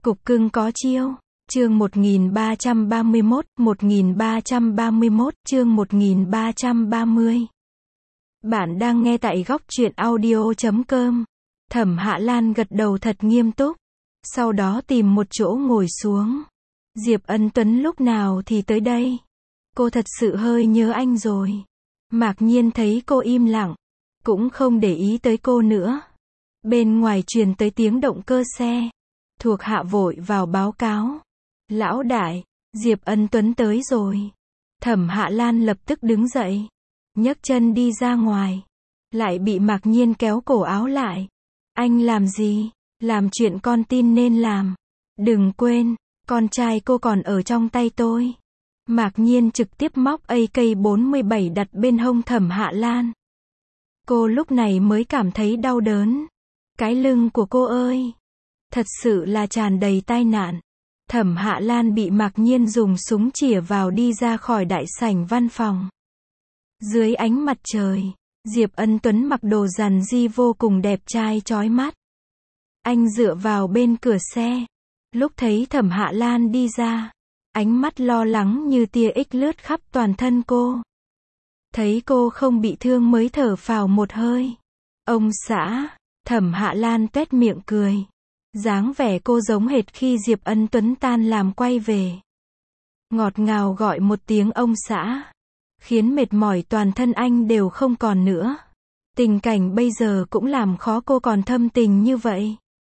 Cục cưng có chiêu. Chương 1331, chương 1330. Bạn đang nghe tại góc truyện audio.com. Thẩm Hạ Lan gật đầu thật nghiêm túc, sau đó tìm một chỗ ngồi xuống. Diệp Ân Tuấn lúc nào thì tới đây? Cô thật sự hơi nhớ anh rồi. Mạc Nhiên thấy cô im lặng, cũng không để ý tới cô nữa. Bên ngoài truyền tới tiếng động cơ xe. Thuộc hạ vội vào báo cáo. Lão đại, Diệp Ân Tuấn tới rồi. Thẩm Hạ Lan lập tức đứng dậy, nhấc chân đi ra ngoài, lại bị Mạc Nhiên kéo cổ áo lại. Anh làm gì? Làm chuyện con tin nên làm. Đừng quên, con trai cô còn ở trong tay tôi. Mạc Nhiên trực tiếp móc AK-47 đặt bên hông Thẩm Hạ Lan. Cô lúc này mới cảm thấy đau đớn. Cái lưng của cô ơi, thật sự là tràn đầy tai nạn. Thẩm Hạ Lan bị Mạc Nhiên dùng súng chĩa vào đi ra khỏi đại sảnh văn phòng. Dưới ánh mặt trời, Diệp Ân Tuấn mặc đồ rằn ri vô cùng đẹp trai chói mắt. Anh dựa vào bên cửa xe. Lúc thấy Thẩm Hạ Lan đi ra, ánh mắt lo lắng như tia ích lướt khắp toàn thân cô. Thấy cô không bị thương mới thở phào một hơi. Ông xã, Thẩm Hạ Lan tuét miệng cười. Dáng vẻ cô giống hệt khi Diệp Ân Tuấn tan làm quay về. Ngọt ngào gọi một tiếng ông xã, khiến mệt mỏi toàn thân anh đều không còn nữa. Tình cảnh bây giờ cũng làm khó cô còn thâm tình như vậy.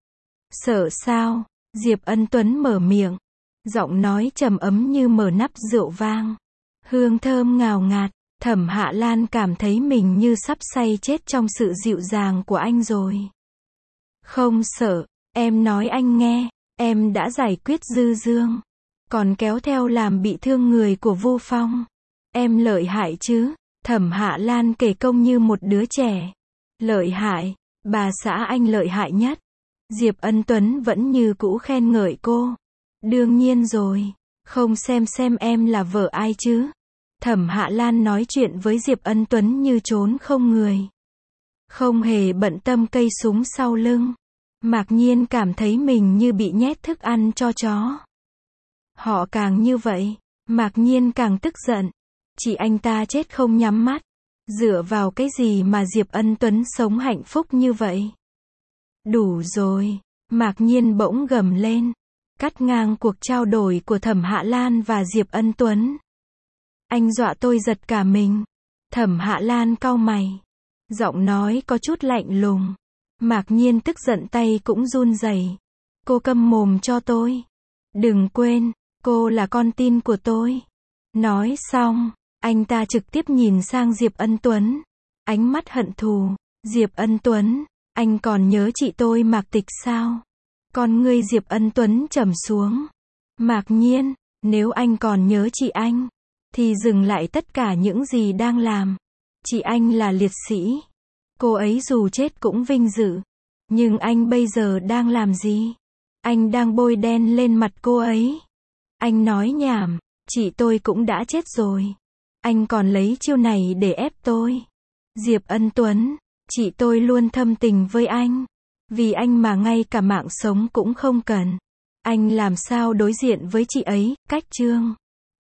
Sợ sao? Diệp Ân Tuấn mở miệng, giọng nói trầm ấm như mở nắp rượu vang. Hương thơm ngào ngạt. Thẩm Hạ Lan cảm thấy mình như sắp say chết trong sự dịu dàng của anh rồi. Không sợ, em nói anh nghe, em đã giải quyết Dư Dương, còn kéo theo làm bị thương người của Vu Phong. Em lợi hại chứ? Thẩm Hạ Lan kể công như một đứa trẻ. Lợi hại, bà xã anh lợi hại nhất. Diệp Ân Tuấn vẫn như cũ khen ngợi cô. Đương nhiên rồi, không xem em là vợ ai chứ? Thẩm Hạ Lan nói chuyện với Diệp Ân Tuấn như trốn không người, không hề bận tâm cây súng sau lưng. Mạc Nhiên cảm thấy mình như bị nhét thức ăn cho chó. Họ càng như vậy, Mạc Nhiên càng tức giận. Chị anh ta chết không nhắm mắt. Dựa vào cái gì mà Diệp Ân Tuấn sống hạnh phúc như vậy? Đủ rồi, Mạc Nhiên bỗng gầm lên, cắt ngang cuộc trao đổi của Thẩm Hạ Lan và Diệp Ân Tuấn. Anh dọa tôi giật cả mình. Thẩm Hạ Lan cau mày, giọng nói có chút lạnh lùng. Mạc Nhiên tức giận tay cũng run rẩy. Cô câm mồm cho tôi. Đừng quên, cô là con tin của tôi. Nói xong, anh ta trực tiếp nhìn sang Diệp Ân Tuấn, ánh mắt hận thù. Diệp Ân Tuấn, anh còn nhớ chị tôi Mạc Tịch sao? Con ngươi Diệp Ân Tuấn trầm xuống. Mạc Nhiên, nếu anh còn nhớ chị anh, thì dừng lại tất cả những gì đang làm. Chị anh là liệt sĩ. Cô ấy dù chết cũng vinh dự. Nhưng anh bây giờ đang làm gì? Anh đang bôi đen lên mặt cô ấy. Anh nói nhảm, chị tôi cũng đã chết rồi. Anh còn lấy chiêu này để ép tôi. Diệp Ân Tuấn, chị tôi luôn thâm tình với anh. Vì anh mà ngay cả mạng sống cũng không cần. Anh làm sao đối diện với chị ấy? Cách Trương.